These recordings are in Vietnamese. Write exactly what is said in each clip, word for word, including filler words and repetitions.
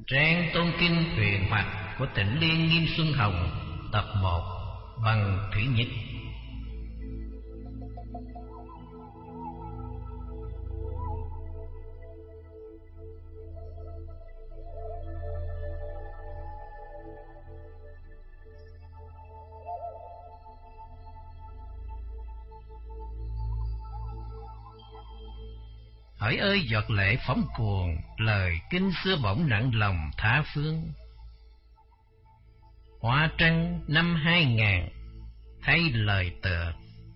Trang Tôn Kinh Huyền Hoặc của Tịnh Liên Nghiêm Xuân Hồng, tập một, bằng Thủy Nhịch. Hỡi ơi giọt lệ phóng cuồng, lời kinh xưa bỗng nặng lòng tha phương. Hoa trăng năm hai ngàn, thay lời tựa.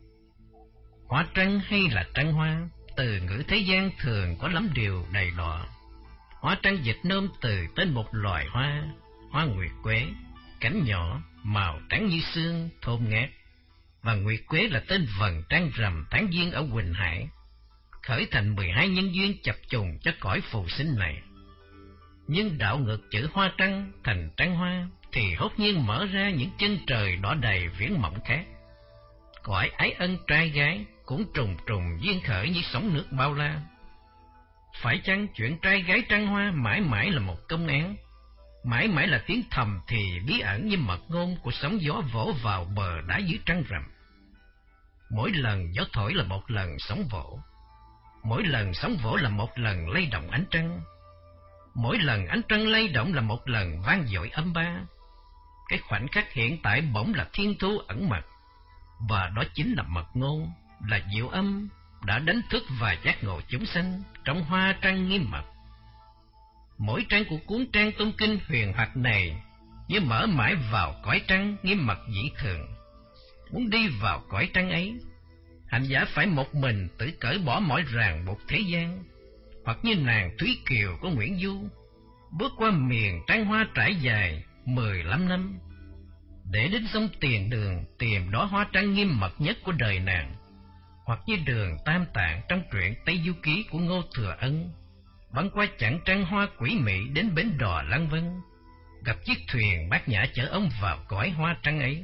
Hoa trăng hay là trăng hoa, từ ngữ thế gian thường có lắm điều đầy đọa. Hoa trăng dịch nôm từ tên một loài hoa, hoa nguyệt quế, cánh nhỏ, màu trắng như sương, thơm ngát. Và nguyệt quế là tên vầng trăng rằm tháng giêng ở Quỳnh Hải, khởi thành mười hai nhân duyên chập trùng cho cõi phù sinh này. Nhưng đạo ngược chữ hoa trăng thành trăng hoa thì hốt nhiên mở ra những chân trời đỏ đầy viễn mộng khác. Cõi ái ân trai gái cũng trùng trùng duyên khởi như sóng nước bao la. Phải chăng chuyện trai gái trăng hoa mãi mãi là một công án, mãi mãi là tiếng thầm thì bí ẩn như mật ngôn của sóng gió vỗ vào bờ đá dưới trăng rằm. Mỗi lần gió thổi là một lần sóng vỗ, mỗi lần sóng vỗ là một lần lay động ánh trăng, mỗi lần ánh trăng lay động là một lần vang dội âm ba. Cái khoảnh khắc hiện tại bỗng là thiên thu ẩn mật, và đó chính là mật ngôn, là diệu âm đã đánh thức và giác ngộ chúng sanh trong hoa trăng nghiêm mật. Mỗi trang của cuốn Trang Tôn Kinh Huyền Hoặc này như mở mãi vào cõi trăng nghiêm mật dĩ thường. Muốn đi vào cõi trăng ấy, hành giả phải một mình tự cởi bỏ mọi ràng buộc thế gian, hoặc như nàng Thúy Kiều của Nguyễn Du, bước qua miền trăng hoa trải dài mười lăm năm, để đến sông Tiền Đường tìm đó hoa trăng nghiêm mật nhất của đời nàng. Hoặc như Đường Tam Tạng trong truyện Tây Du Ký của Ngô Thừa Ân, băng qua chặng trăng hoa quỷ mị đến bến đò Lăng Vân, gặp chiếc thuyền Bát Nhã chở ông vào cõi hoa trăng ấy.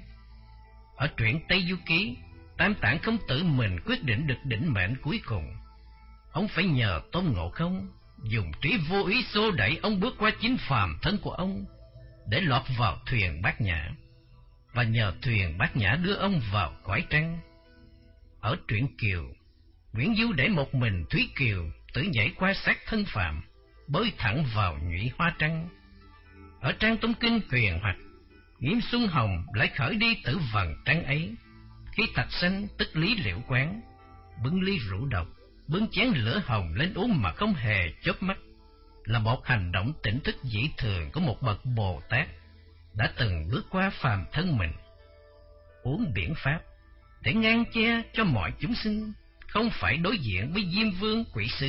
Ở truyện Tây Du Ký, Tam Tạng không tự mình quyết định được định mệnh cuối cùng. Ông phải nhờ Tôn Ngộ Không dùng trí vô ý xô đẩy ông bước qua chính phàm thân của ông để lọt vào thuyền Bát Nhã, và nhờ thuyền Bát Nhã đưa ông vào cõi trăng. Ở truyện Kiều, Nguyễn Du để một mình Thúy Kiều tự nhảy qua xác thân phàm, bơi thẳng vào nhụy hoa trăng. Ở Trang Tôn Kinh Huyền Hoặc, Nghiêm Xuân Hồng lại khởi đi tử vầng trăng ấy. Khi Thạch Sanh tức Lý Liễu Quán bưng ly rượu độc, bưng chén lửa hồng lên uống mà không hề chớp mắt, là một hành động tỉnh thức dĩ thường của một bậc Bồ Tát đã từng bước qua phàm thân mình. Uống biển pháp để ngăn che cho mọi chúng sinh không phải đối diện với Diêm Vương quỷ sứ.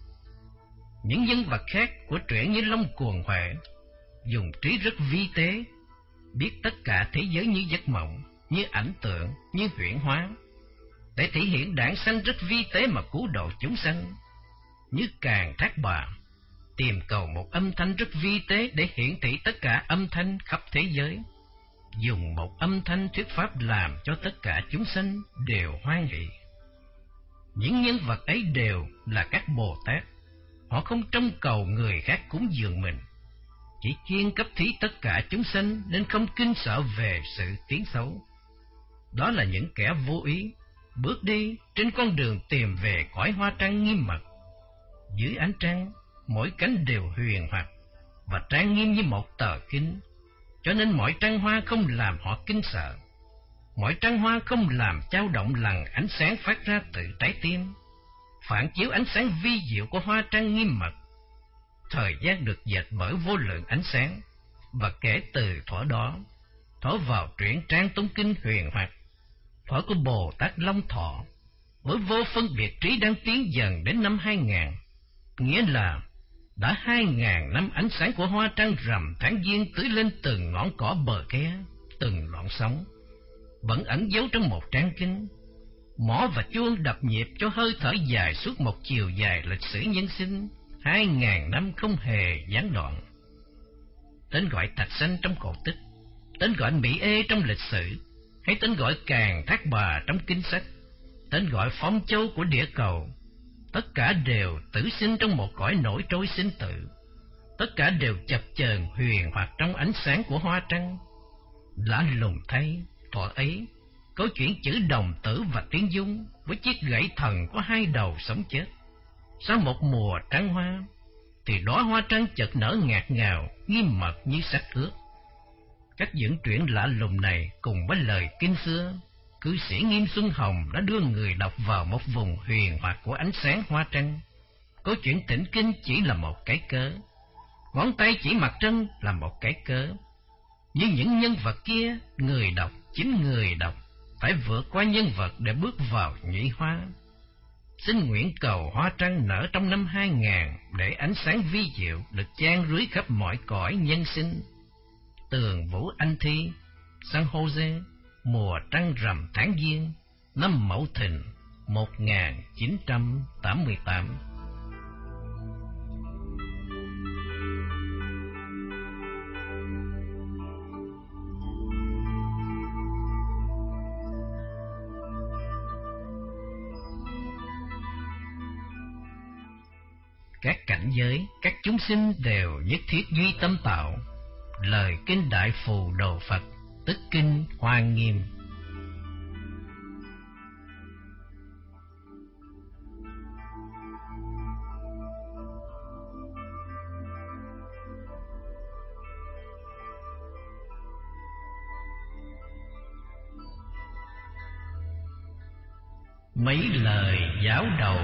Những nhân vật khác của truyện như Long Cuồng Huệ dùng trí rất vi tế, biết tất cả thế giới như giấc mộng, như ảnh tượng, như huyễn hóa, để thể hiện đảng sanh rất vi tế mà cứu độ chúng sanh. Như Càng Thác Bà tìm cầu một âm thanh rất vi tế để hiển thị tất cả âm thanh khắp thế giới, dùng một âm thanh thuyết pháp làm cho tất cả chúng sanh đều hoan hỷ. Những nhân vật ấy đều là các Bồ Tát. Họ không trông cầu người khác cúng dường mình, chỉ chuyên cấp thí tất cả chúng sanh nên không kinh sợ về sự tiến xấu. Đó là những kẻ vô ý bước đi trên con đường tìm về cõi hoa trăng nghiêm mật. Dưới ánh trăng, mỗi cánh đều huyền hoặc và trang nghiêm như một tờ kinh, cho nên mọi trăng hoa không làm họ kinh sợ. Mọi trăng hoa không làm dao động lằn ánh sáng phát ra từ trái tim, phản chiếu ánh sáng vi diệu của hoa trăng nghiêm mật. Thời gian được dệt bởi vô lượng ánh sáng, và kể từ thuở đó, thuở vào truyện Trang Tôn Kinh Huyền Hoặc, thuở của Bồ Tát Long Thọ, với vô phân biệt trí đang tiến dần đến năm hai ngàn, nghĩa là đã hai ngàn năm ánh sáng của hoa trăng rằm tháng giêng tưới lên từng ngọn cỏ bờ khe, từng lọn sóng, vẫn ẩn giấu trong một trang kinh. Mõ và chuông đập nhịp cho hơi thở dài suốt một chiều dài lịch sử nhân sinh, hai ngàn năm không hề gián đoạn. Tên gọi Thạch Sanh trong cổ tích, tên gọi Mỹ Ê trong lịch sử, hay tên gọi Càng Thác Bà trong kinh sách, tên gọi Phong Châu của địa cầu, tất cả đều tử sinh trong một cõi nổi trôi sinh tử. tất cả đều chập chờn huyền hoặc trong ánh sáng của hoa trăng. Lạ lùng thay, thuở ấy, câu chuyện chữ đồng tử và tiếng dung với chiếc gãy thần có hai đầu sống chết. Sau một mùa trăng hoa, thì đóa hoa trăng chợt nở ngạt ngào, nghiêm mật như sách ước. Cách dẫn truyện lạ lùng này cùng với lời kinh xưa, cư sĩ Nghiêm Xuân Hồng đã đưa người đọc vào một vùng huyền hoặc của ánh sáng hoa trăng. Câu chuyện tĩnh kinh chỉ là một cái cớ, ngón tay chỉ mặt trăng là một cái cớ. Nhưng những nhân vật kia, người đọc, chính người đọc phải vượt qua nhân vật để bước vào nhụy hoa. Xin nguyện cầu hoa trăng nở trong năm hai ngàn để ánh sáng vi diệu được chan rưới khắp mọi cõi nhân sinh. Tường Vũ Anh Thi, San Jose, mùa trăng rằm tháng Giêng, năm Mậu Thìn, một nghìn chín trăm tám mươi tám. Các cảnh giới, các chúng sinh đều nhất thiết duy tâm tạo. Lời kinh Đại Phù Đồ Phật, tức kinh Hoa Nghiêm. Mấy lời giáo đầu.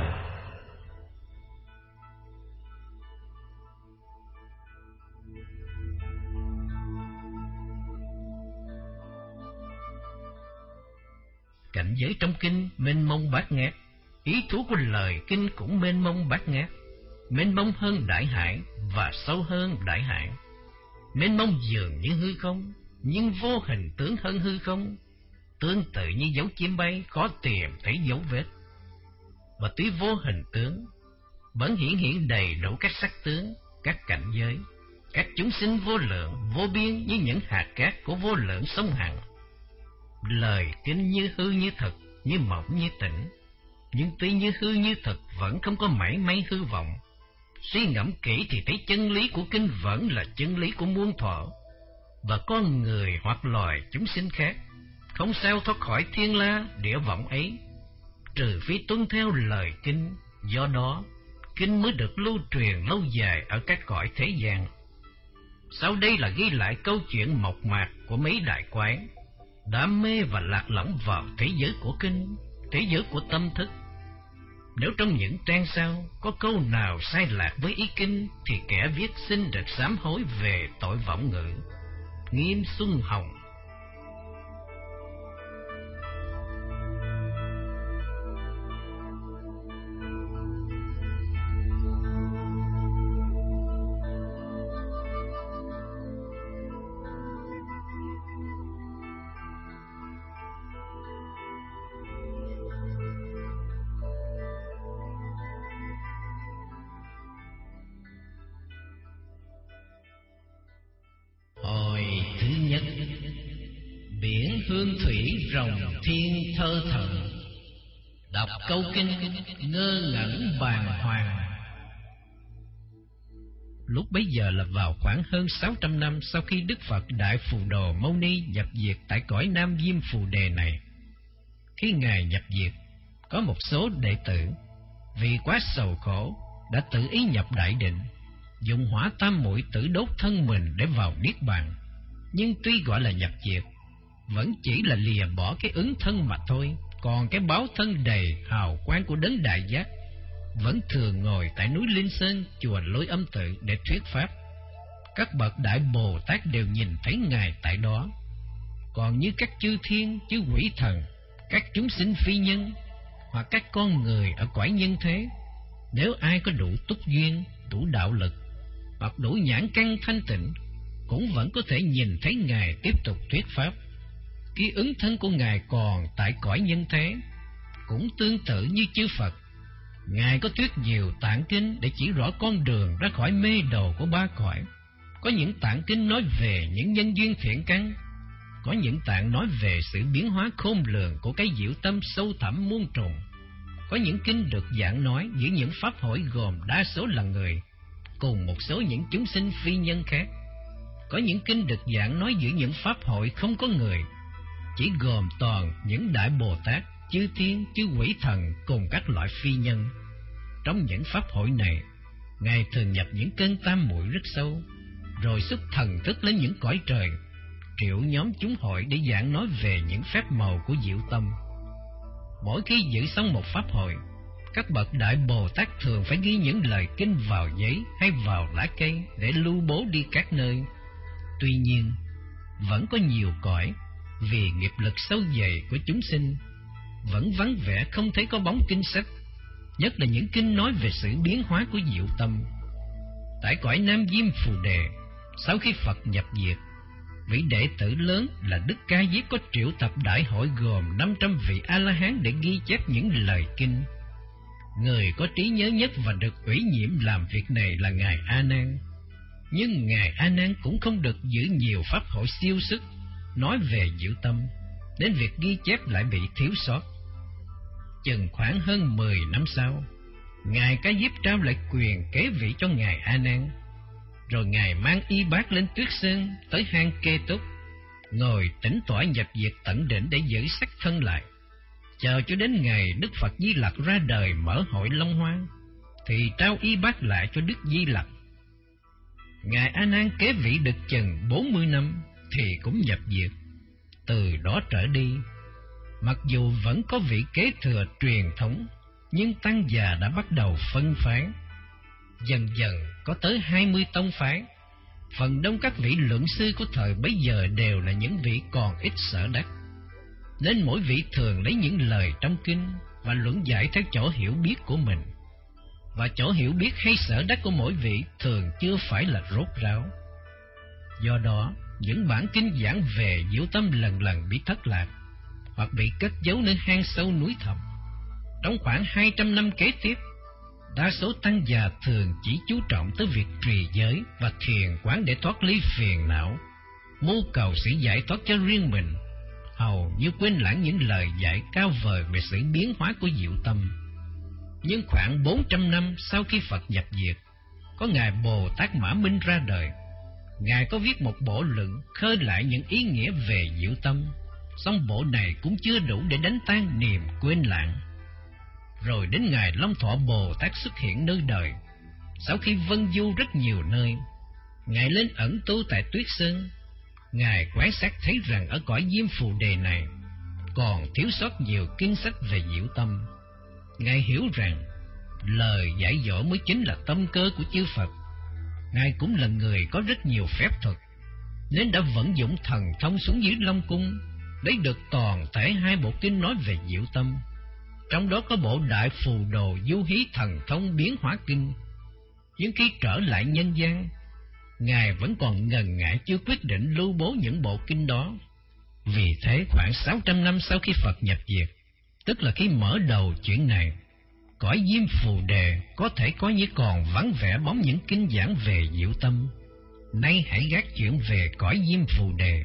Cảnh giới trong kinh mênh mông bát ngát, ý thú của lời kinh cũng mênh mông bát ngát, mênh mông hơn đại hải và sâu hơn đại hải. Mênh mông dường như hư không, nhưng vô hình tướng hơn hư không, tương tự như dấu chim bay khó tìm thấy dấu vết. Và tuy vô hình tướng, vẫn hiển hiện đầy đủ các sắc tướng, các cảnh giới, các chúng sinh vô lượng vô biên như những hạt cát của vô lượng sông Hằng. Lời kinh như hư như thật, như mộng như tỉnh, nhưng tuy như hư như thật vẫn không có mảy may hư vọng. Suy ngẫm kỹ thì thấy chân lý của kinh vẫn là chân lý của muôn thuở, và con người hoặc loài chúng sinh khác không sao thoát khỏi thiên la địa vọng ấy, trừ phi tuân theo lời kinh. Do đó kinh mới được lưu truyền lâu dài ở các cõi thế gian. Sau đây là ghi lại câu chuyện mộc mạc của mấy đại quán đã mê và lạc lõng vào thế giới của kinh, thế giới của tâm thức. Nếu trong những trang sau có câu nào sai lạc với ý kinh, thì kẻ viết xin được sám hối về tội vọng ngữ. Nghiêm Xuân Hồng. Hồi thứ nhất, biển hương thủy rồng thiên thơ thần, đọc câu kinh ngơ ngẩn bàng hoàng. Lúc bấy giờ là vào khoảng hơn sáu trăm năm sau khi Đức Phật Đại Phù Đồ Mâu Ni nhập diệt tại cõi Nam Diêm Phù Đề này. Khi Ngài nhập diệt, có một số đệ tử vì quá sầu khổ đã tự ý nhập đại định, dùng hỏa tam muội tử đốt thân mình để vào niết bàn. Nhưng tuy gọi là nhập diệt, vẫn chỉ là lìa bỏ cái ứng thân mà thôi. Còn cái báo thân đầy hào quang của đấng đại giác vẫn thường ngồi tại núi Linh Sơn, chùa Lôi Âm Tự để thuyết pháp. Các bậc đại Bồ Tát đều nhìn thấy Ngài tại đó. Còn như các chư thiên, chư quỷ thần, các chúng sinh phi nhân hoặc các con người ở cõi nhân thế, nếu ai có đủ túc duyên, đủ đạo lực hoặc đủ nhãn căn thanh tịnh, cũng vẫn có thể nhìn thấy Ngài tiếp tục thuyết pháp. Khi ứng thân của Ngài còn tại cõi nhân thế, cũng tương tự như chư Phật, Ngài có thuyết nhiều tạng kinh để chỉ rõ con đường ra khỏi mê đồ của ba cõi. Có những tạng kinh nói về những nhân duyên thiện căn, có những tạng nói về sự biến hóa khôn lường của cái diệu tâm sâu thẳm muôn trùng. Có những kinh được giảng nói giữa những pháp hội gồm đa số là người, cùng một số những chúng sinh phi nhân khác. Có những kinh được giảng nói giữa những pháp hội không có người, chỉ gồm toàn những đại Bồ Tát, chư thiên, chư quỷ thần cùng các loại phi nhân. Trong những pháp hội này, Ngài thường nhập những cơn tam muội rất sâu, rồi xuất thần thức lên những cõi trời, triệu nhóm chúng hội để giảng nói về những phép màu của diệu tâm. Mỗi khi giữ xong một pháp hội, các bậc đại Bồ Tát thường phải ghi những lời kinh vào giấy hay vào lá cây để lưu bố đi các nơi. Tuy nhiên, vẫn có nhiều cõi vì nghiệp lực sâu dày của chúng sinh vẫn vắng vẻ không thấy có bóng kinh sách, nhất là những kinh nói về sự biến hóa của diệu tâm. Tại cõi Nam Diêm Phù Đề, sau khi Phật nhập diệt, vị đệ tử lớn là Đức Ca Diếp có triệu tập đại hội gồm năm trăm vị A-la-hán để ghi chép những lời kinh. Người có trí nhớ nhất và được ủy nhiệm làm việc này là Ngài A Nan. Nhưng Ngài A Nan cũng không được giữ nhiều pháp hội siêu sức nói về diệu tâm, đến việc ghi chép lại bị thiếu sót. Chừng khoảng hơn mười năm sau, Ngài Ca Diếp trao lại quyền kế vị cho Ngài A Nan, rồi Ngài mang y bát lên Tuyết Sơn tới hang Kê Túc, ngồi tĩnh tọa nhập diệt tận đỉnh để giữ sắc thân lại, chờ cho đến ngày Đức Phật Di Lặc ra đời mở hội Long Hoa, thì trao y bát lại cho Đức Di Lặc. Ngài A Nan kế vị được chừng bốn mươi năm thì cũng nhập diệt. Từ đó trở đi, mặc dù vẫn có vị kế thừa truyền thống, nhưng tăng già đã bắt đầu phân phái. Dần dần có tới hai mươi tông phái. Phần đông các vị luận sư của thời bấy giờ đều là những vị còn ít sở đắc, nên mỗi vị thường lấy những lời trong kinh và luận giải theo chỗ hiểu biết của mình. Và chỗ hiểu biết hay sở đắc của mỗi vị thường chưa phải là rốt ráo. Do đó, những bản kinh giảng về diệu tâm lần lần bị thất lạc, hoặc bị cất giấu nơi hang sâu núi thẳm. Trong khoảng hai trăm năm kế tiếp, đa số tăng già thường chỉ chú trọng tới việc trì giới và thiền quán để thoát ly phiền não, mưu cầu sự giải thoát cho riêng mình, hầu như quên lãng những lời dạy cao vời về sự biến hóa của diệu tâm. Nhưng khoảng bốn trăm năm sau khi Phật nhập diệt, có Ngài Bồ Tát Mã Minh ra đời. Ngài có viết một bộ luận khơi lại những ý nghĩa về diệu tâm, song bộ này cũng chưa đủ để đánh tan niềm quên lãng. Rồi đến Ngài Long Thọ Bồ Tát xuất hiện nơi đời. Sau khi vân du rất nhiều nơi, Ngài lên ẩn tu tại Tuyết Sơn. Ngài quan sát thấy rằng ở cõi Diêm Phù Đề này còn thiếu sót nhiều kinh sách về diệu tâm. Ngài hiểu rằng lời dạy dỗ mới chính là tâm cơ của chư Phật. Ngài cũng là người có rất nhiều phép thuật, nên đã vận dụng thần thông xuống dưới Long Cung, lấy được toàn thể hai bộ kinh nói về diệu tâm. Trong đó có bộ Đại Phù Đồ Du Hí Thần Thông Biến Hóa Kinh. Nhưng khi trở lại nhân gian, Ngài vẫn còn ngần ngại chưa quyết định lưu bố những bộ kinh đó. Vì thế khoảng sáu trăm năm sau khi Phật nhập diệt, tức là khi mở đầu chuyện này, cõi Diêm Phù Đề có thể có như còn vắng vẻ bóng những kinh giảng về diệu tâm. Nay hãy gác chuyện về cõi Diêm Phù Đề.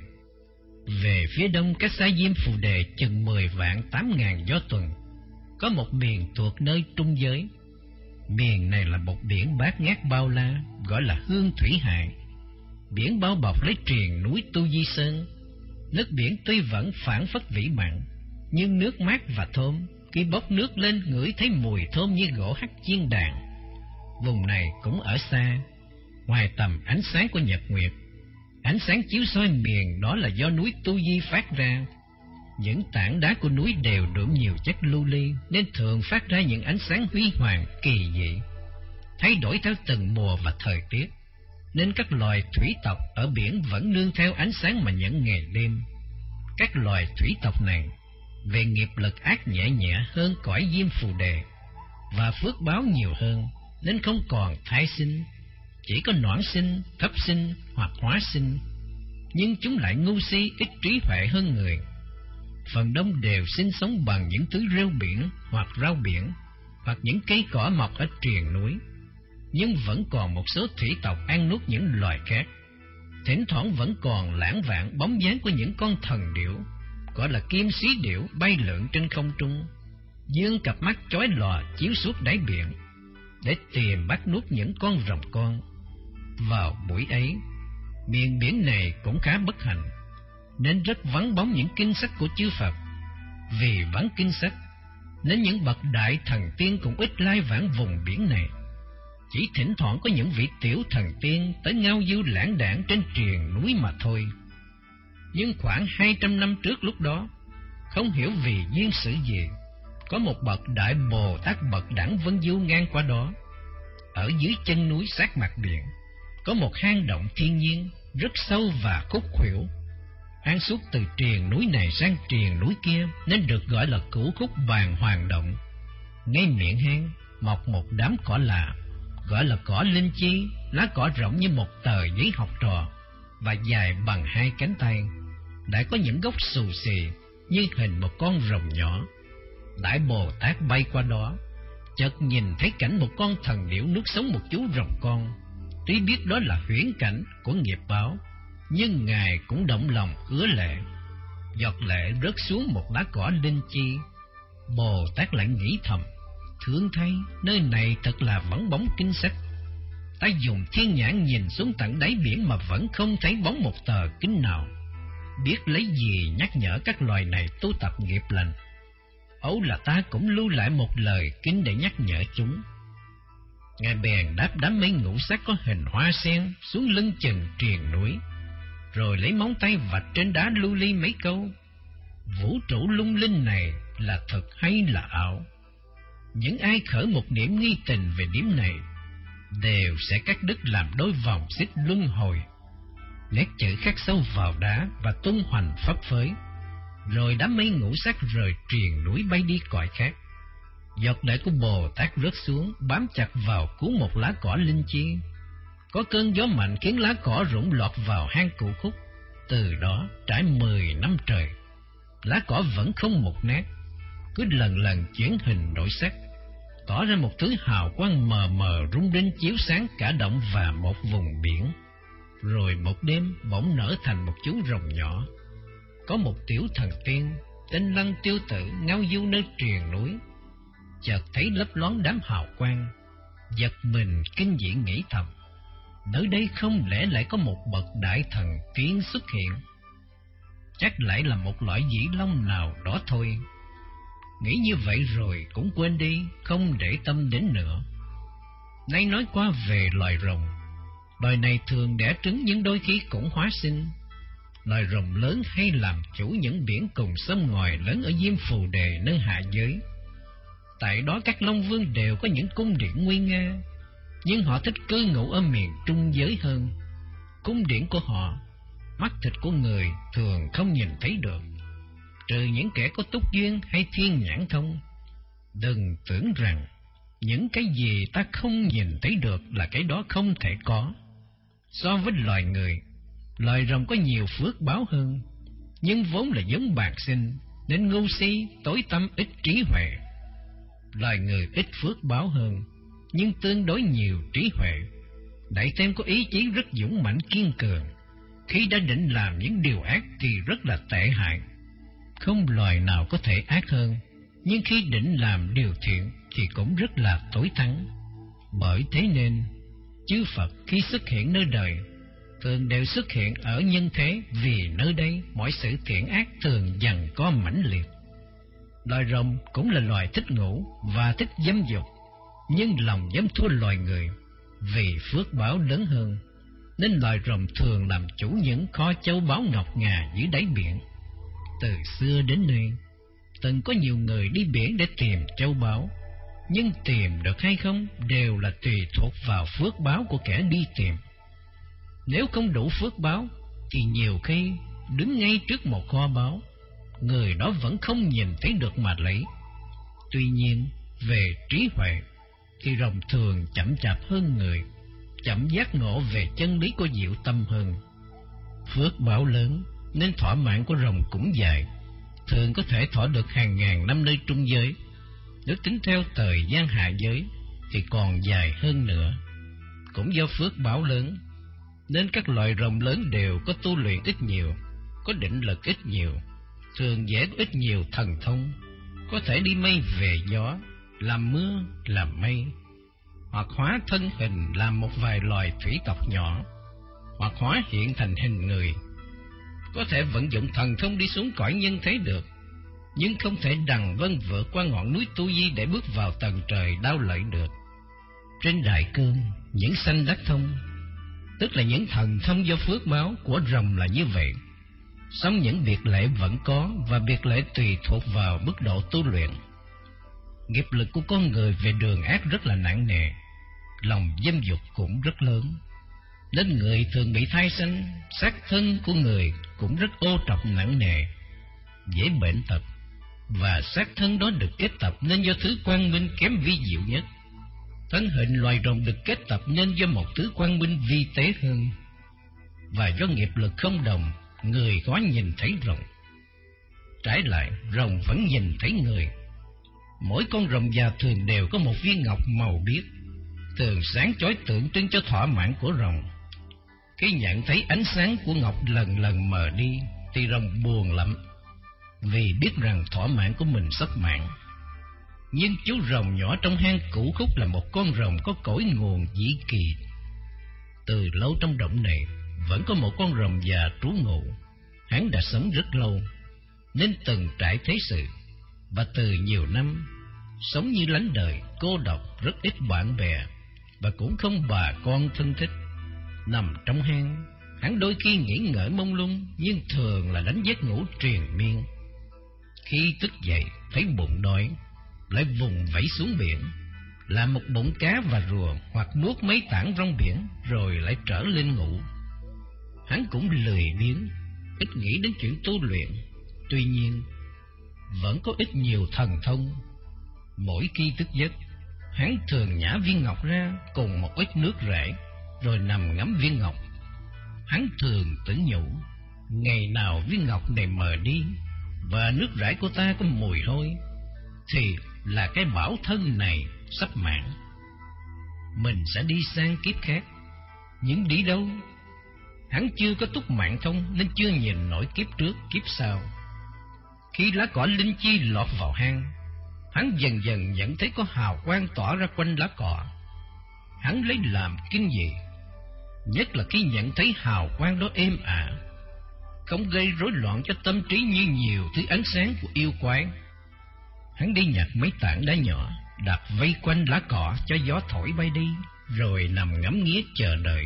Về phía đông cách xa Diêm Phù Đề chừng mười vạn tám ngàn do tuần, có một miền thuộc nơi trung giới. Miền này là một biển bát ngát bao la, gọi là Hương Thủy Hải. Biển bao bọc lấy triền núi Tu Di Sơn. Nước biển tuy vẫn phảng phất vĩ mặn, nhưng nước mát và thơm. Khi bốc nước lên ngửi thấy mùi thơm như gỗ hắc chiên đàn. Vùng này cũng ở xa, ngoài tầm ánh sáng của nhật nguyệt. Ánh sáng chiếu soi miền đó là do núi Tu Di phát ra. Những tảng đá của núi đều đượm nhiều chất lưu ly, nên thường phát ra những ánh sáng huy hoàng kỳ dị, thay đổi theo từng mùa và thời tiết. Nên các loài thủy tộc ở biển vẫn nương theo ánh sáng mà nhẫn ngày đêm. Các loài thủy tộc này về nghiệp lực ác nhẹ nhẹ hơn cõi Diêm Phù Đề, và phước báo nhiều hơn, nên không còn thai sinh, chỉ có noãn sinh, thấp sinh hoặc hóa sinh. Nhưng chúng lại ngu si, ít trí huệ hơn người. Phần đông đều sinh sống bằng những thứ rêu biển hoặc rau biển, hoặc những cây cỏ mọc ở triền núi. Nhưng vẫn còn một số thủy tộc ăn nuốt những loài khác. Thỉnh thoảng vẫn còn lãng vạn bóng dáng của những con thần điểu, gọi là kim xí điểu, bay lượn trên không trung, dương cặp mắt chói lòa chiếu suốt đáy biển. để tìm bắt nuốt những con rồng con. Vào buổi ấy, miền biển này cũng khá bất hạnh, nên rất vắng bóng những kinh sách của chư Phật. Vì vắng kinh sách, nên những bậc đại thần tiên cũng ít lai vãng vùng biển này. Chỉ thỉnh thoảng có những vị tiểu thần tiên tới ngao du lãng đãng trên triền núi mà thôi. Nhưng khoảng hai trăm năm trước lúc đó, không hiểu vì duyên sự gì, có một bậc đại Bồ Tát bậc đẳng vân du ngang qua đó. Ở dưới chân núi sát mặt biển, có một hang động thiên nhiên rất sâu và khúc khuỷu. Hang suốt từ triền núi này sang triền núi kia nên được gọi là cửu khúc bàng hoàng động. Ngay miệng hang mọc một đám cỏ lạ, gọi là cỏ linh chi, lá cỏ rộng như một tờ giấy học trò và dài bằng hai cánh tay. Lại có những gốc xù xì như hình một con rồng nhỏ. Đại Bồ Tát bay qua đó, chợt nhìn thấy cảnh một con thần điểu nuốt sống một chú rồng con. Tuy biết đó là huyễn cảnh của nghiệp báo, nhưng Ngài cũng động lòng ứa lệ. Giọt lệ rớt xuống một lá cỏ linh chi. Bồ Tát lại nghĩ thầm: thương thay, nơi này thật là vắng bóng kinh sách. Ta dùng thiên nhãn nhìn xuống tận đáy biển mà vẫn không thấy bóng một tờ kinh nào. Biết lấy gì nhắc nhở các loài này tu tập nghiệp lành. Ấu là ta cũng lưu lại một lời kinh để nhắc nhở chúng. Ngài bèn đáp đám mây ngũ sắc có hình hoa sen xuống lưng chừng triền núi, rồi lấy móng tay vạch trên đá lưu ly mấy câu: vũ trụ lung linh này là thật hay là ảo? Những ai khởi một niệm nghi tình về điểm này đều sẽ cắt đứt làm đôi vòng xích luân hồi. Nét chữ khắc sâu vào đá và tung hoành phấp phới. Rồi đám mây ngũ sắc rời triền núi bay đi cõi khác. Giọt lệ của Bồ Tát rớt xuống, bám chặt vào cuốn một lá cỏ linh chi. Có cơn gió mạnh khiến lá cỏ rụng lọt vào hang cửu khúc. Từ đó trải mười năm trời, lá cỏ vẫn không một nát, cứ lần lần chuyển hình đổi sắc, tỏ ra một thứ hào quang mờ mờ rung rinh chiếu sáng cả động và một vùng biển. Rồi một đêm bỗng nở thành một chú rồng nhỏ. Có một tiểu thần tiên tên Lăng Tiêu Tử ngao du nơi triền núi, chợt thấy lấp loáng đám hào quang, giật mình kinh dị nghĩ thầm: nơi đây không lẽ lại có một bậc đại thần tiên xuất hiện? Chắc lại là một loại dĩ long nào đó thôi. Nghĩ như vậy rồi cũng quên đi, không để tâm đến nữa. Nay nói qua về loài rồng. Loài này thường đẻ trứng nhưng đôi khi cũng hóa sinh. Loài rồng lớn hay làm chủ những biển cùng sông ngòi lớn ở Diêm Phù Đề nơi hạ giới. Tại đó các Long Vương đều có những cung điện nguy nga, nhưng họ thích cư ngụ ở miền trung giới hơn. Cung điện của họ, mắt thịt của người thường không nhìn thấy được, trừ những kẻ có túc duyên hay thiên nhãn thông. Đừng tưởng rằng những cái gì ta không nhìn thấy được là cái đó không thể có. So với loài người, loài rồng có nhiều phước báo hơn, nhưng vốn là giống bạc sinh nên ngu si, tối tăm, ít trí huệ. Loài người ít phước báo hơn, nhưng tương đối nhiều trí huệ, lại thêm có ý chí rất dũng mãnh kiên cường. Khi đã định làm những điều ác thì rất là tệ hại. Không loài nào có thể ác hơn, nhưng khi định làm điều thiện thì cũng rất là tối thắng. Bởi thế nên chư Phật khi xuất hiện nơi đời thường đều xuất hiện ở nhân thế, vì nơi đây mọi sự thiện ác thường dần có mãnh liệt. Loài rồng cũng là loài thích ngủ và thích dâm dục, nhưng lòng dám thua loài người. Vì phước báo lớn hơn nên loài rồng thường làm chủ những kho châu báu ngọc ngà dưới đáy biển. Từ xưa đến nay, từng có nhiều người đi biển để tìm châu báu, nhưng tìm được hay không đều là tùy thuộc vào phước báo của kẻ đi tìm. Nếu không đủ phước báo thì nhiều khi đứng ngay trước một kho báu, người đó vẫn không nhìn thấy được mà lấy. Tuy nhiên, về trí huệ thì rồng thường chậm chạp hơn người, chậm giác ngộ về chân lý của diệu tâm hơn. Phước báo lớn nên thọ mạng của rồng cũng dài, thường có thể thọ được hàng ngàn năm nơi trung giới. Nếu tính theo thời gian hạ giới thì còn dài hơn nữa. Cũng do phước báo lớn nên các loài rồng lớn đều có tu luyện ít nhiều, có định lực ít nhiều, thường dễ có ít nhiều thần thông, có thể đi mây về gió, làm mưa làm mây. hoặc hóa thân hình làm một vài loài thủy tộc nhỏ, hoặc hóa hiện thành hình người. Có thể vận dụng thần thông đi xuống cõi nhân thế được, nhưng không thể đằng vân vượt qua ngọn núi Tu Di để bước vào tầng trời đao lợi được. Trên đại cương, những sanh đắc thông, tức là những thần thông do phước báo của rồng là như vậy. Song những biệt lệ vẫn có, và biệt lệ tùy thuộc vào mức độ tu luyện. Nghiệp lực của con người về đường ác rất là nặng nề, lòng dâm dục cũng rất lớn, nên người thường bị thai sanh. Xác thân của người cũng rất ô trọc nặng nề, dễ bệnh tật, và xác thân đó được kết tập nên do thứ quang minh kém vi diệu nhất. Thân hình loài rồng được kết tập nên do một thứ quang minh vi tế hơn, và do nghiệp lực không đồng, người khó nhìn thấy rồng. Trái lại, rồng vẫn nhìn thấy người. Mỗi con rồng già thường đều có một viên ngọc màu biếc, thường sáng chói tượng trưng cho thỏa mãn của rồng. Khi nhận thấy ánh sáng của ngọc lần lần mờ đi, thì rồng buồn lắm, vì biết rằng thỏa mãn của mình sắp mãn. Nhưng chú rồng nhỏ trong hang Cửu Khúc là một con rồng có cội nguồn dĩ kỳ. Từ lâu trong động này vẫn có một con rồng già trú ngụ. Hắn đã sống rất lâu, nên từng trải thế sự, và từ nhiều năm sống như lánh đời, cô độc, rất ít bạn bè, và cũng không bà con thân thích. Nằm trong hang, hắn đôi khi nghĩ ngợi mông lung, nhưng thường là đánh giấc ngủ triền miên. Khi thức dậy thấy bụng đói, lại vùng vẫy xuống biển, làm một bụng cá và rùa, hoặc nuốt mấy tảng rong biển, rồi lại trở lên ngủ. Hắn cũng lười biếng, ít nghĩ đến chuyện tu luyện. Tuy nhiên vẫn có ít nhiều thần thông. Mỗi khi thức giấc, hắn thường nhả viên ngọc ra cùng một ít nước rải, rồi nằm ngắm viên ngọc. Hắn thường tự nhủ, ngày nào viên ngọc này mờ đi và nước rải của ta có mùi hôi, thì là cái bảo thân này sắp mãn, mình sẽ đi sang kiếp khác. Nhưng đi đâu? Hắn chưa có túc mạng thông, nên chưa nhìn nổi kiếp trước kiếp sau. Khi lá cỏ linh chi lọt vào hang, hắn dần dần nhận thấy có hào quang tỏa ra quanh lá cỏ. Hắn lấy làm kinh dị, nhất là khi nhận thấy hào quang đó êm ả, không gây rối loạn cho tâm trí như nhiều thứ ánh sáng của yêu quái. Hắn đi nhặt mấy tảng đá nhỏ, đặt vây quanh lá cỏ cho gió thổi bay đi, rồi nằm ngắm nghía chờ đợi.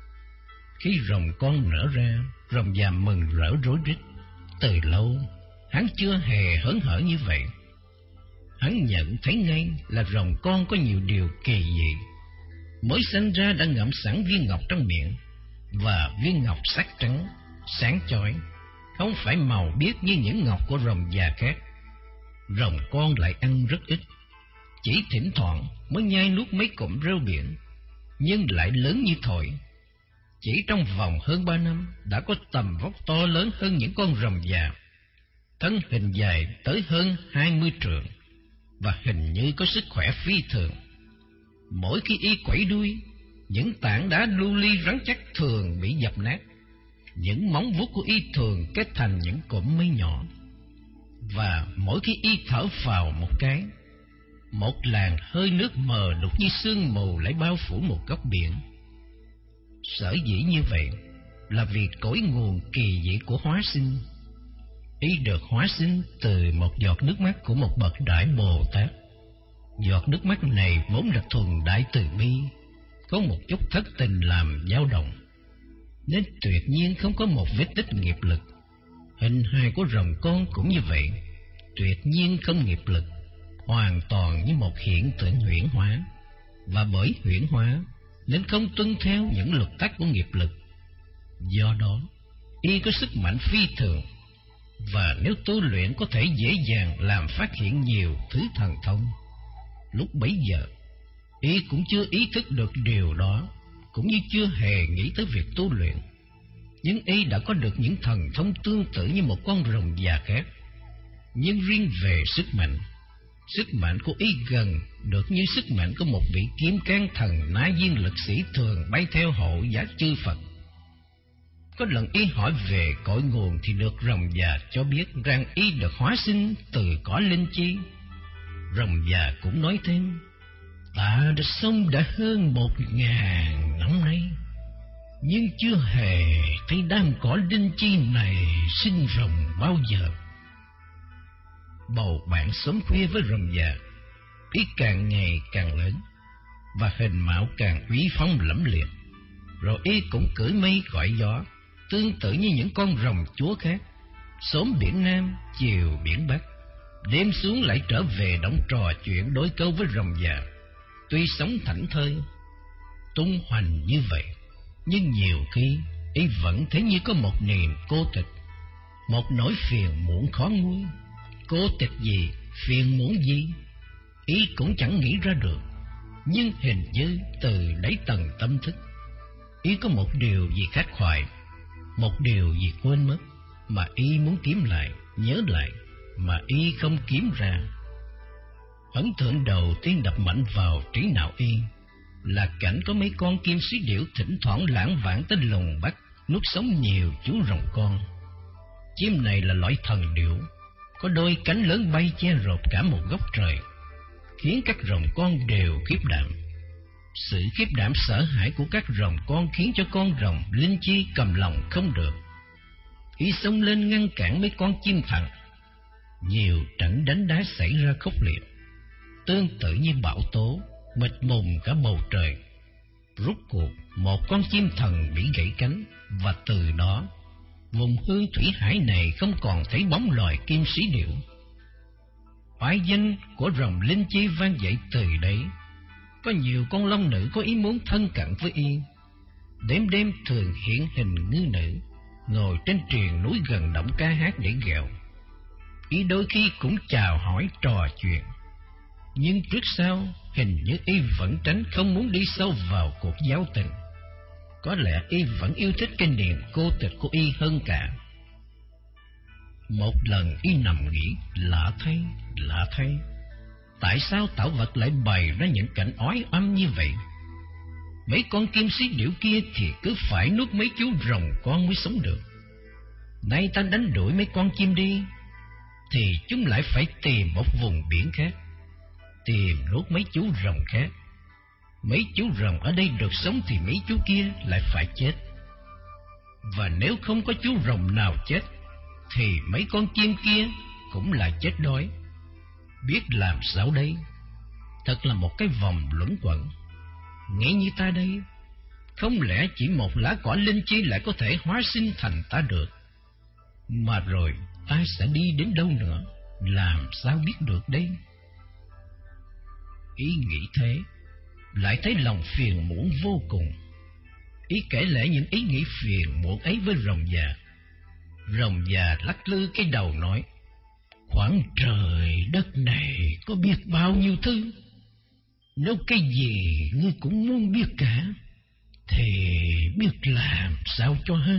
Khi rồng con nở ra, rồng già mừng rỡ rối rít. Từ lâu hắn chưa hề hớn hở như vậy. Hắn nhận thấy ngay là rồng con có nhiều điều kỳ dị. Mới sinh ra đã ngậm sẵn viên ngọc trong miệng, và viên ngọc sắc trắng, sáng chói, không phải màu biếc như những ngọc của rồng già khác. Rồng con lại ăn rất ít, chỉ thỉnh thoảng mới nhai nuốt mấy cụm rêu biển, nhưng lại lớn như thổi. Chỉ trong vòng hơn ba năm đã có tầm vóc to lớn hơn những con rồng già, thân hình dài tới hơn hai mươi trượng, và hình như có sức khỏe phi thường. Mỗi khi y quẩy đuôi, những tảng đá lưu ly rắn chắc thường bị dập nát, những móng vuốt của y thường kết thành những cụm mây nhỏ. Và mỗi khi y thở phào một cái, một làn hơi nước mờ đục như sương mù lại bao phủ một góc biển. Sở dĩ như vậy là vì cội nguồn kỳ dị của hóa sinh. Y được hóa sinh từ một giọt nước mắt của một bậc đại Bồ Tát. Giọt nước mắt này vốn là thuần đại từ bi, có một chút thất tình làm dao động, nên tuyệt nhiên không có một vết tích nghiệp lực. Hình hài của rồng con cũng như vậy, tuyệt nhiên không nghiệp lực, hoàn toàn như một hiện tượng huyễn hóa, và bởi huyễn hóa nên không tuân theo những luật tắc của nghiệp lực. Do đó, y có sức mạnh phi thường, và nếu tu luyện có thể dễ dàng làm phát hiện nhiều thứ thần thông. Lúc bấy giờ, y cũng chưa ý thức được điều đó, cũng như chưa hề nghĩ tới việc tu luyện. Nhưng y đã có được những thần thông tương tự như một con rồng già khác. Nhưng riêng về sức mạnh, sức mạnh của y gần được như sức mạnh của một vị kiếm can thần ná viên lực sĩ thường bay theo hộ giá chư Phật. Có lần y hỏi về cội nguồn thì được rồng già cho biết rằng y được hóa sinh từ cõi linh chi. Rồng già cũng nói thêm, Ta đã sống đã hơn một ngàn năm nay, nhưng chưa hề thấy đám cỏ linh chi này sinh rồng bao giờ. Bầu bạn sớm khuya với rồng già, ý càng ngày càng lớn, và hình mạo càng uy phong lẫm liệt. Rồi y cũng cưỡi mây gọi gió, tương tự như những con rồng chúa khác, sớm biển Nam, chiều biển Bắc, đêm xuống lại trở về đóng trò chuyện đối câu với rồng già. Tuy sống thảnh thơi, tung hoành như vậy, nhưng nhiều khi y vẫn thấy như có một niềm cô tịch, một nỗi phiền muộn khó nguôi. Cô tịch gì, phiền muộn gì, y cũng chẳng nghĩ ra được. Nhưng hình như từ đáy tầng tâm thức, y có một điều gì khắc khoải, một điều gì quên mất, mà y muốn kiếm lại, nhớ lại, mà y không kiếm ra. Ấn tượng đầu tiên đập mạnh vào trí não y là cảnh có mấy con kim sĩ điểu thỉnh thoảng lãng vãng tới lùng bắt nuốt sống nhiều chú rồng con. Chim này là loại thần điểu, có đôi cánh lớn bay che rộp cả một góc trời, khiến các rồng con đều khiếp đảm. Sự khiếp đảm sợ hãi của các rồng con khiến cho con rồng linh chi cầm lòng không được. Y xông lên ngăn cản mấy con chim thằn. Nhiều trận đánh đá xảy ra khốc liệt, tương tự như bão tố, mịt mùng cả bầu trời. Rốt cuộc một con chim thần bị gãy cánh, và từ đó vùng hương thủy hải này không còn thấy bóng loài kim sĩ điểu. Oai danh của rồng linh chi vang dậy từ đấy. Có nhiều con long nữ có ý muốn thân cận với y, đêm đêm thường hiện hình ngư nữ, ngồi trên triền núi gần động ca hát để ghẹo. Y đôi khi cũng chào hỏi trò chuyện, nhưng trước sau hình như y vẫn tránh không muốn đi sâu vào cuộc giao tình. Có lẽ y vẫn yêu thích cái niềm cô tịch của y hơn cả. Một lần y nằm nghĩ, lạ thay, lạ thay, tại sao tạo vật lại bày ra những cảnh oái oăm như vậy? Mấy con kim sĩ điểu kia thì cứ phải nuốt mấy chú rồng con mới sống được. Nay ta đánh đuổi mấy con chim đi, thì chúng lại phải tìm một vùng biển khác, tìm nuốt mấy chú rồng khác. Mấy chú rồng ở đây được sống thì mấy chú kia lại phải chết. Và nếu không có chú rồng nào chết, thì mấy con chim kia cũng là chết đói. Biết làm sao đây? Thật là một cái vòng luẩn quẩn. Nghe như ta đây, không lẽ chỉ một lá cỏ linh chi lại có thể hóa sinh thành ta được? Mà rồi ta sẽ đi đến đâu nữa? Làm sao biết được đây? Ý nghĩ thế, lại thấy lòng phiền muộn vô cùng. Ý kể lại những ý nghĩ phiền muộn ấy với rồng già. Rồng già lắc lư cái đầu nói: khoảng trời đất này có biết bao nhiêu thứ, nếu cái gì ngươi cũng muốn biết cả, thì biết làm sao cho hết.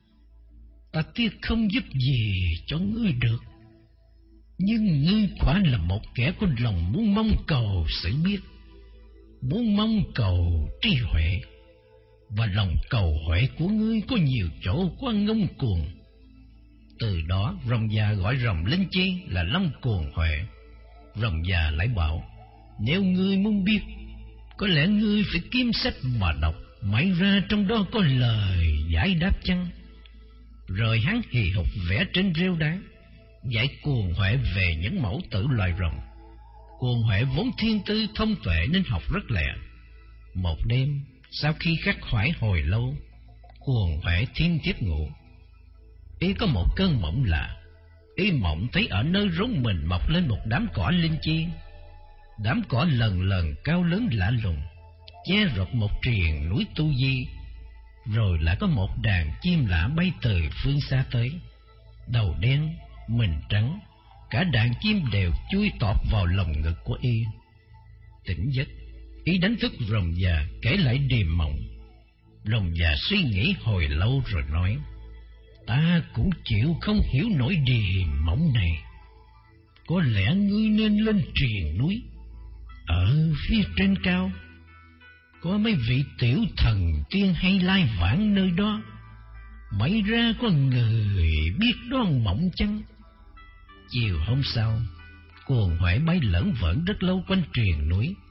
Ta tiếc không giúp gì cho ngươi được, nhưng ngươi quả là một kẻ có lòng muốn mong cầu sự biết, muốn mong cầu trí huệ, và lòng cầu huệ của ngươi có nhiều chỗ quá ngông cuồng. Từ đó rồng già gọi rồng linh chi là long cuồng huệ. Rồng già lại bảo: nếu ngươi muốn biết, có lẽ ngươi phải kiếm sách mà đọc, may ra trong đó có lời giải đáp chăng? Rồi hắn hì hục vẽ trên rêu đá, dạy cuồng huệ về những mẫu tử loài rồng. Cuồng huệ vốn thiên tư thông tuệ nên học rất lẹ. Một đêm, sau khi khắc khoải hồi lâu, cuồng huệ thiên thiếp ngủ. Y có một cơn mộng lạ. Y mộng thấy ở nơi rốn mình mọc lên một đám cỏ linh chi. Đám cỏ lần lần cao lớn lạ lùng, che rộp một triền núi tu di. Rồi lại có một đàn chim lạ bay từ phương xa tới, đầu đen, mình trắng. Cả đàn chim đều chui tọt vào lồng ngực của y. Tỉnh giấc, y đánh thức rồng già kể lại điềm mộng. Rồng già suy nghĩ hồi lâu rồi nói: ta cũng chịu không hiểu nổi điềm mộng này. Có lẽ ngươi nên lên triền núi. Ở phía trên cao có mấy vị tiểu thần tiên hay lai vãng nơi đó, may ra có người biết đoan mộng chăng? Chiều hôm sau, cuồng huệ bay lởn vởn rất lâu quanh triền núi,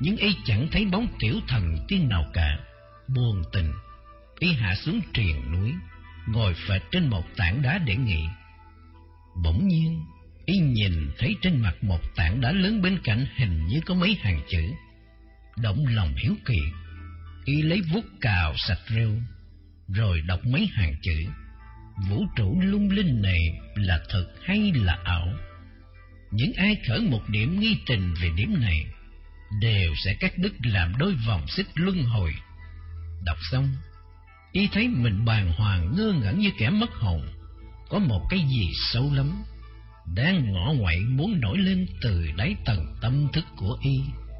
nhưng y chẳng thấy bóng tiểu thần tiên nào cả. Buồn tình, y hạ xuống triền núi, ngồi phệt trên một tảng đá để nghỉ. Bỗng nhiên, y nhìn thấy trên mặt một tảng đá lớn bên cạnh hình như có mấy hàng chữ. Động lòng hiếu kỳ, y lấy vuốt cào sạch rêu, rồi đọc mấy hàng chữ. Vũ trụ lung linh này là thật hay là ảo? Những ai khởi một điểm nghi tình về điểm này đều sẽ cắt đứt làm đôi vòng xích luân hồi. Đọc xong, y thấy mình bàng hoàng ngơ ngẩn như kẻ mất hồn. Có một cái gì sâu lắm đang ngọ nguậy muốn nổi lên từ đáy tầng tâm thức của y.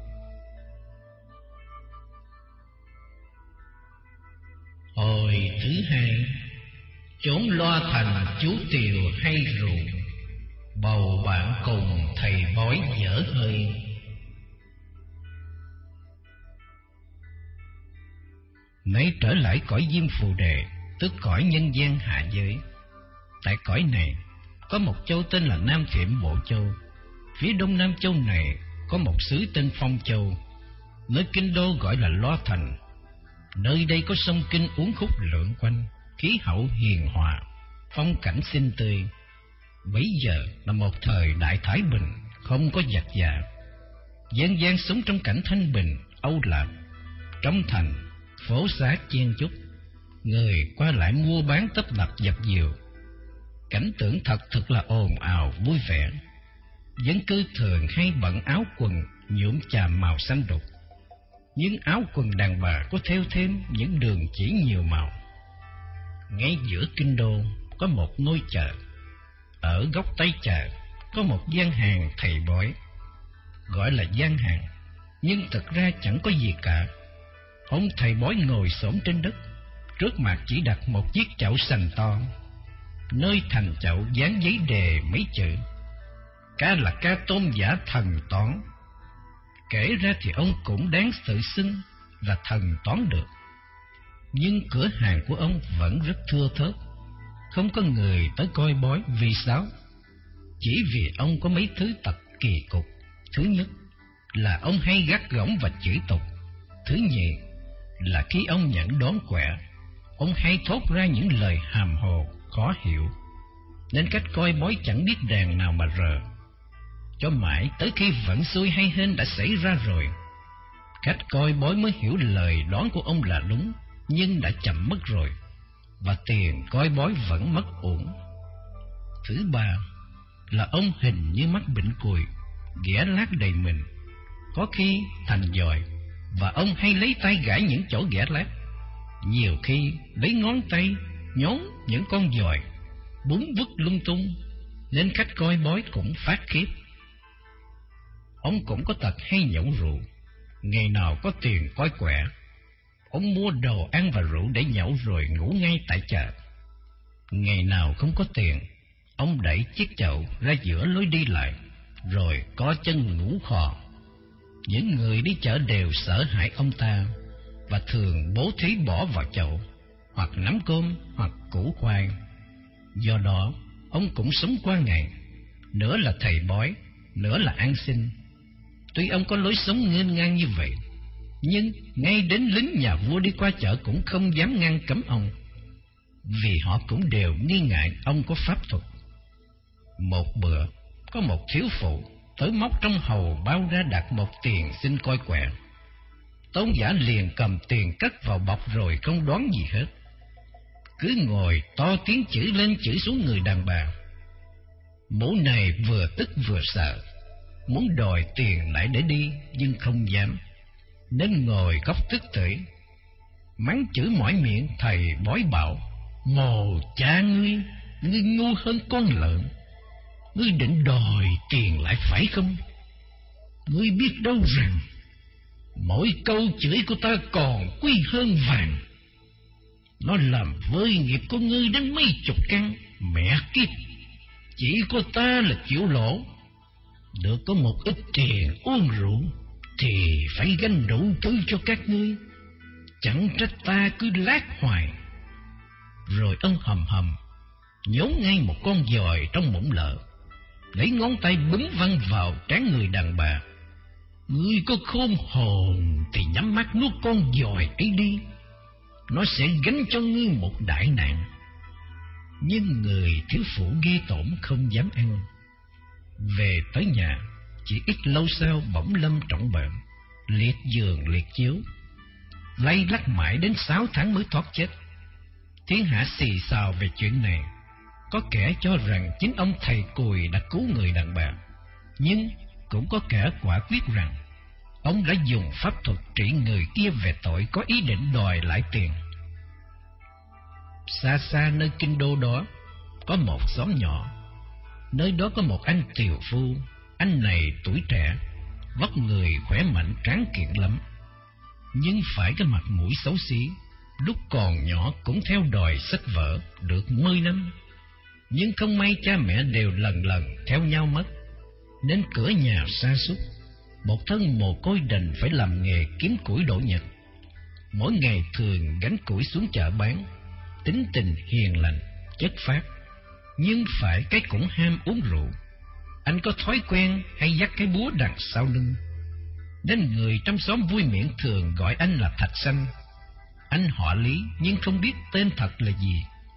Hồi thứ hai, chốn loa thành chú tiều hay rượu, bầu bạn cùng thầy bói dở hơi. Nay trở lại cõi Diêm Phù Đề, tức cõi nhân gian hạ giới. Tại cõi này có một châu tên là Nam Thiểm Bộ Châu. Phía đông nam châu này có một xứ tên Phong Châu, nơi kinh đô gọi là Loa Thành. Nơi đây có sông Kinh uốn khúc lượn quanh, khí hậu hiền hòa, phong cảnh xinh tươi. Bấy giờ là một thời đại thái bình, không có giặc già. Dân gian sống trong cảnh thanh bình, âu lạc. Trong thành, phố xá chen chúc, người qua lại mua bán tấp nập dập dìu. Cảnh tượng thật thực là ồn ào vui vẻ. Dân cư thường hay bận áo quần nhuộm chàm màu xanh đục, nhưng áo quần đàn bà có thêu thêm những đường chỉ nhiều màu. Ngay giữa kinh đô có một ngôi chợ. Ở góc tây chợ có một gian hàng thầy bói. Gọi là gian hàng, nhưng thực ra chẳng có gì cả. Ông thầy bói ngồi xổm trên đất, trước mặt chỉ đặt một chiếc chậu sành to. Nơi thành chậu dán giấy đề mấy chữ: Ca là ca tôn giả thần toán. Kể ra thì ông cũng đáng tự xưng là thần toán được. Nhưng cửa hàng của ông vẫn rất thưa thớt, không có người tới coi bói. Vì sao? Chỉ vì ông có mấy thứ tật kỳ cục. Thứ nhất là ông hay gắt gỏng và chửi tục. Thứ nhì là khi ông nhận đoán quẻ, ông hay thốt ra những lời hàm hồ khó hiểu, nên cách coi bói chẳng biết đàn nào mà rờ. Cho mãi tới khi vận xui hay hên đã xảy ra rồi, cách coi bói mới hiểu lời đoán của ông là đúng, nhưng đã chậm mất rồi, và tiền coi bói vẫn mất uổng. Thứ ba là ông hình như mắc bệnh cùi, ghẻ lát đầy mình, có khi thành dòi, và ông hay lấy tay gãi những chỗ ghẻ lát. Nhiều khi lấy ngón tay nhón những con dòi, búng vứt lung tung, nên khách coi bói cũng phát khiếp. Ông cũng có tật hay nhậu rượu. Ngày nào có tiền coi quẻ, ông mua đồ ăn và rượu để nhậu rồi ngủ ngay tại chợ. Ngày nào không có tiền, ông đẩy chiếc chậu ra giữa lối đi lại, rồi có chân ngủ khò. Những người đi chợ đều sợ hãi ông ta, và thường bố thí bỏ vào chậu, hoặc nắm cơm, hoặc củ khoai. Do đó, ông cũng sống qua ngày, nửa là thầy bói, nửa là ăn xin. Tuy ông có lối sống nghênh ngang như vậy, nhưng ngay đến lính nhà vua đi qua chợ cũng không dám ngăn cấm ông, vì họ cũng đều nghi ngại ông có pháp thuật. Một bữa, có một thiếu phụ tới móc trong hầu bao ra đặt một tiền xin coi quẻ. Tôn giả liền cầm tiền cất vào bọc rồi không đoán gì hết, cứ ngồi to tiếng chửi lên chửi xuống người đàn bà. Mụ này vừa tức vừa sợ, muốn đòi tiền lại để đi nhưng không dám, nên ngồi khóc tức tưởi, mắng chửi mỏi miệng. Thầy bói bảo: Mồ cha ngươi, ngươi ngu hơn con lợn. Ngươi định đòi tiền lại phải không? Ngươi biết đâu rằng mỗi câu chửi của ta còn quý hơn vàng. Nó làm vơi nghiệp của ngươi đến mấy chục căn. Mẹ kiếp, chỉ có ta là chịu lỗ, được có một ít tiền uống rượu thì phải gánh đủ thứ cho các ngươi. Chẳng trách ta cứ lát hoài. Rồi ông hầm hầm nhốn ngay một con dòi trong muỗng lợ, lấy ngón tay búng văng vào trán người đàn bà. Ngươi có khôn hồn thì nhắm mắt nuốt con giòi ấy đi, nó sẽ gánh cho ngươi một đại nạn. Nhưng người thiếu phụ ghê tởm không dám ăn. Về tới nhà, chỉ ít lâu sau bỗng lâm trọng bệnh, liệt giường liệt chiếu, lay lắc mãi đến sáu tháng mới thoát chết. Thiên hạ xì xào về chuyện này. Có kẻ cho rằng chính ông thầy cùi đã cứu người đàn bà, nhưng cũng có kẻ quả quyết rằng ông đã dùng pháp thuật trị người kia về tội có ý định đòi lại tiền. Xa xa nơi kinh đô đó có một xóm nhỏ. Nơi đó có một anh tiều phu. Anh này tuổi trẻ, vóc người khỏe mạnh tráng kiện lắm, nhưng phải cái mặt mũi xấu xí. Lúc còn nhỏ cũng theo đòi sách vở được mười năm, nhưng không may cha mẹ đều lần lần theo nhau mất, nên cửa nhà sa sút. Một thân mồ côi đành phải làm nghề kiếm củi đổ nhật. Mỗi ngày thường gánh củi xuống chợ bán. Tính tình hiền lành, chất phác, nhưng phải cái cũng ham uống rượu. Anh có thói quen hay dắt cái búa đằng sau lưng, nên người trong xóm vui miệng thường gọi anh là Thạch Sanh. Anh họ Lý nhưng không biết tên thật là gì.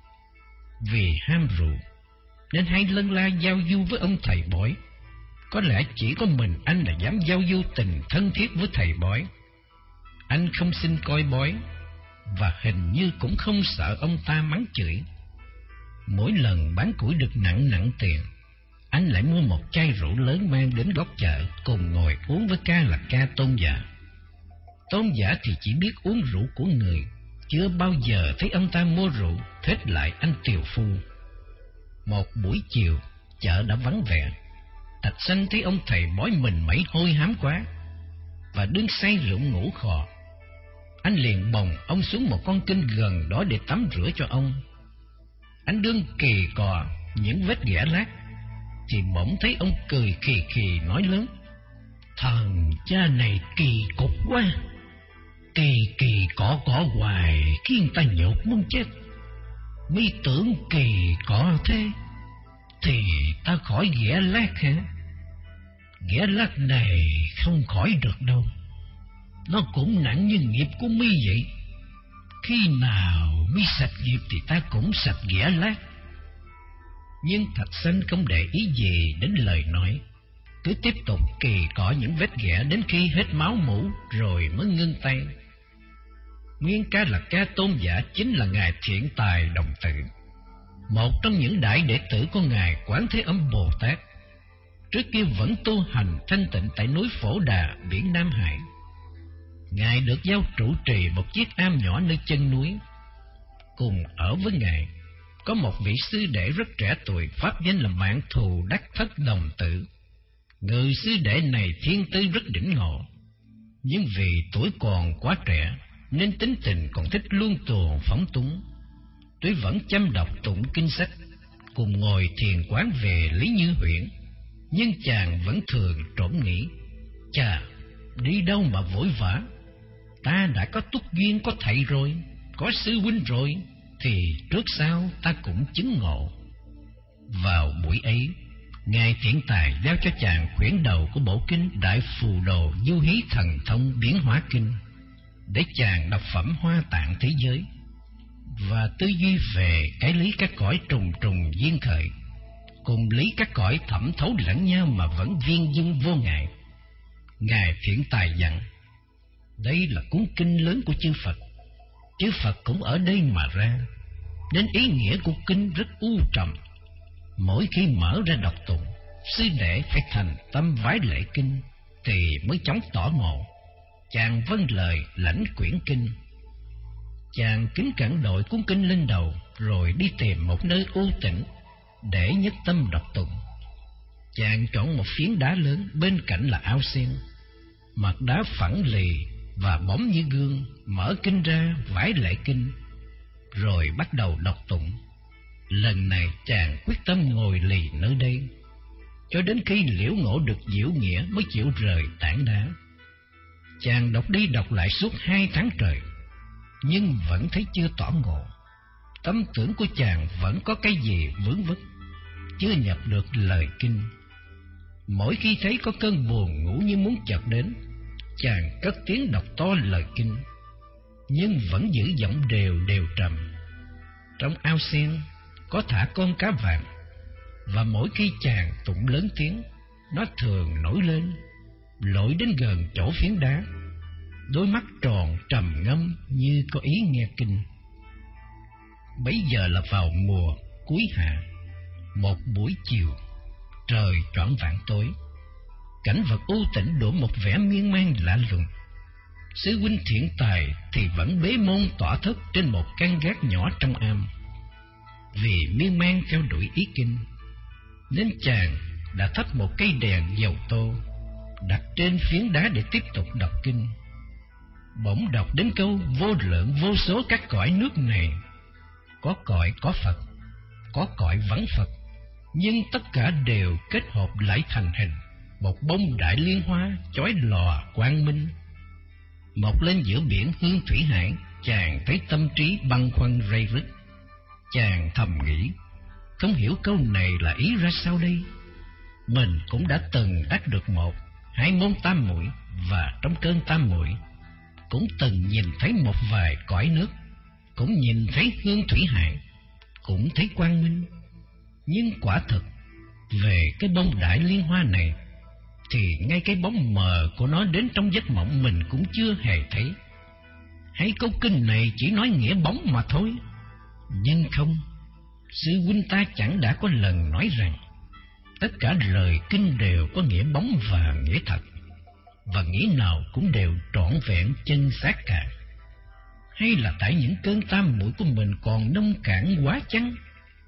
Vì ham rượu nên hay lân la giao du với ông thầy bói. Có lẽ chỉ có mình anh là dám giao du tình thân thiết với thầy bói. Anh không xin coi bói, và hình như cũng không sợ ông ta mắng chửi. Mỗi lần bán củi được nặng nặng tiền, anh lại mua một chai rượu lớn mang đến góc chợ, cùng ngồi uống với ca là ca Tôn Giả. Tôn Giả thì chỉ biết uống rượu của người, chưa bao giờ thấy ông ta mua rượu thết lại anh tiều phu. Một buổi chiều, chợ đã vắng vẻ. Thạch Sanh thấy ông thầy bói mình mẩy hôi hám quá, và đương say rượu ngủ khò. Anh liền bồng ông xuống một con kênh gần đó để tắm rửa cho ông. Anh đương kỳ cò những vết ghẻ lát, thì bỗng thấy ông cười khì khì nói lớn: "Thằng cha này kỳ cục quá, kỳ kỳ cỏ cỏ hoài khiến ta nhột muốn chết. Mi tưởng kỳ cỏ thế thì ta khỏi ghẻ lát hả? Ghẻ lát này không khỏi được đâu. Nó cũng nặng như nghiệp của mi vậy. Khi nào mi sạch nghiệp thì ta cũng sạch ghẻ lát." Nhưng Thạch Sanh không để ý gì đến lời nói, cứ tiếp tục kỳ cọ những vết ghẻ đến khi hết máu mủ rồi mới ngưng tay. Nguyên ca là ca Tôn Giả chính là ngài Thiện Tài Đồng Tự, một trong những đại đệ tử của ngài Quán Thế Âm Bồ Tát. Trước kia vẫn tu hành thanh tịnh tại núi Phổ Đà, biển Nam Hải. Ngài được giao trụ trì một chiếc am nhỏ nơi chân núi. Cùng ở với ngài có một vị sư đệ rất trẻ tuổi, pháp danh là Mạn Thù Đắc Thất Đồng Tự. Người sư đệ này thiên tư rất đỉnh ngộ, nhưng vì tuổi còn quá trẻ nên tính tình còn thích luông tuồng phóng túng. Tuy vẫn chăm đọc tụng kinh sách, cùng ngồi thiền quán về Lý Như Huyễn, nhưng chàng vẫn thường trộm nghĩ: "Chà, đi đâu mà vội vã? Ta đã có túc duyên, có thầy rồi, có sư huynh rồi, thì trước sau ta cũng chứng ngộ." Vào buổi ấy, ngài Thiện Tài giao cho chàng quyển đầu của bộ kinh Đại Phù Đồ Du Hí Thần Thông Biến Hóa Kinh, để chàng đọc phẩm Hoa Tạng thế giới và tư duy về cái lý các cõi trùng trùng duyên khởi, cùng lý các cõi thẩm thấu lẫn nhau mà vẫn viên dưng vô ngại. Ngài Thiện Tài dặn: "Đây là cuốn kinh lớn của chư Phật, chư Phật cũng ở đây mà ra, nên ý nghĩa của kinh rất u trầm. Mỗi khi mở ra đọc tụng, sư đệ phải thành tâm vái lễ kinh thì mới chóng tỏ ngộ." Chàng vâng lời lãnh quyển kinh. Chàng kính cẩn đội cuốn kinh lên đầu, rồi đi tìm một nơi u tĩnh để nhất tâm đọc tụng. Chàng chọn một phiến đá lớn, bên cạnh là ao sen, mặt đá phẳng lì và bóng như gương. Mở kinh ra vái lễ kinh, rồi bắt đầu đọc tụng. Lần này chàng quyết tâm ngồi lì nơi đây, cho đến khi liễu ngộ được diệu nghĩa mới chịu rời tảng đá. Chàng đọc đi đọc lại suốt hai tháng trời, nhưng vẫn thấy chưa tỏ ngộ. Tâm tưởng của chàng vẫn có cái gì vướng vức, chưa nhập được lời kinh. Mỗi khi thấy có cơn buồn ngủ như muốn chợt đến, chàng cất tiếng đọc to lời kinh, nhưng vẫn giữ giọng đều đều trầm. Trong ao sen có thả con cá vàng, và mỗi khi chàng tụng lớn tiếng, nó thường nổi lên, lội đến gần chỗ phiến đá, đôi mắt tròn trầm ngâm như có ý nghe kinh. Bấy giờ là vào mùa cuối hạ, một buổi chiều, trời choạng vạng tối, cảnh vật u tĩnh đổ một vẻ miên man lạ lùng. Sư huynh thiện tài thì vẫn bế môn tỏa thức trên một căn gác nhỏ trong am. Vì miên man theo đuổi ý kinh, nên chàng đã thắp một cây đèn dầu tô đặt trên phiến đá để tiếp tục đọc kinh. Bỗng đọc đến câu vô lượng vô số các cõi nước này, có cõi có Phật, có cõi vắng Phật, nhưng tất cả đều kết hợp lại thành hình một bông đại liên hoa chói lòa quang minh. Mọc lên giữa biển Hương Thủy Hải, chàng thấy tâm trí băn khoăn rây rứt. Chàng thầm nghĩ, không hiểu câu này là ý ra sao đây. Mình cũng đã từng đắc được một hai môn tam muội, và trong cơn tam muội cũng từng nhìn thấy một vài cõi nước, cũng nhìn thấy Hương Thủy Hải, cũng thấy quang minh. Nhưng quả thực về cái bông đại liên hoa này thì ngay cái bóng mờ của nó đến trong giấc mộng mình cũng chưa hề thấy. Hay câu kinh này chỉ nói nghĩa bóng mà thôi? Nhưng không, sư huynh ta chẳng đã có lần nói rằng tất cả lời kinh đều có nghĩa bóng và nghĩa thật, và nghĩa nào cũng đều trọn vẹn chân xác cả. Hay là tại những cơn tam muội của mình còn nông cạn quá chăng?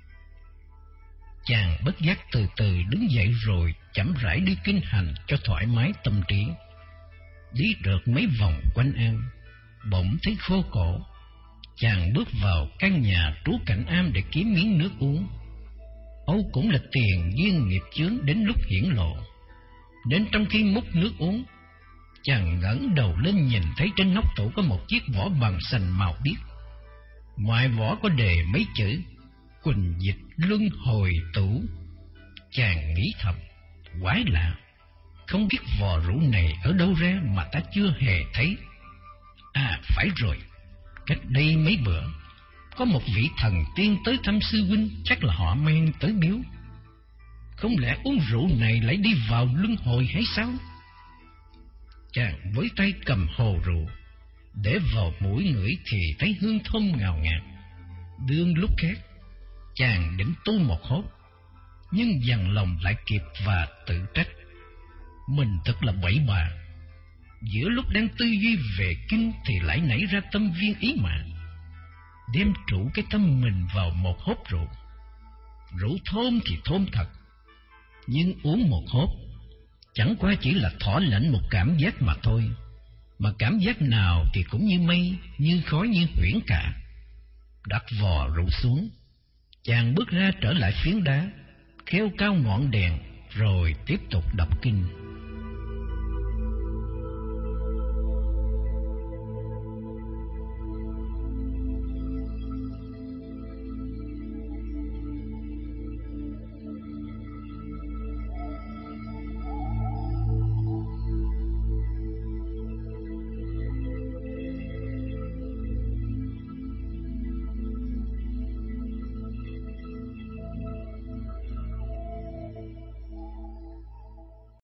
Chàng bất giác từ từ đứng dậy rồi chậm rãi đi kinh hành cho thoải mái tâm trí. Đi được mấy vòng quanh am, bỗng thấy khô cổ. Chàng bước vào căn nhà trú cạnh am để kiếm miếng nước uống. Âu cũng là tiền duyên nghiệp chướng đến lúc hiển lộ, đến trong khi múc nước uống, chàng ngẩng đầu lên nhìn thấy trên nóc tủ có một chiếc vỏ bằng sành màu biếc. Ngoài vỏ có đề mấy chữ Quỳnh dịch luân hồi tủ. Chàng nghĩ thầm, quái lạ, không biết vò rượu này ở đâu ra mà ta chưa hề thấy. À phải rồi, cách đây mấy bữa có một vị thần tiên tới thăm sư huynh, chắc là họ mang tới biếu. Không lẽ uống rượu này lại đi vào luân hồi hay sao? Chàng với tay cầm hồ rượu, để vào mũi ngửi thì thấy hương thơm ngào ngạt. Đương lúc khác, chàng định tu một hốt, nhưng dằn lòng lại kịp và tự trách. Mình thật là bậy bạ, giữa lúc đang tư duy về kinh thì lại nảy ra tâm viên ý mạng, đem trụ cái tâm mình vào một hốt rượu. Rượu thơm thì thơm thật, nhưng uống một hốt chẳng qua chỉ là thỏa lãnh một cảm giác mà thôi, mà cảm giác nào thì cũng như mây, như khói, như huyễn cả. Đặt vò rượu xuống, chàng bước ra trở lại phiến đá, kheo cao ngọn đèn, rồi tiếp tục đọc kinh.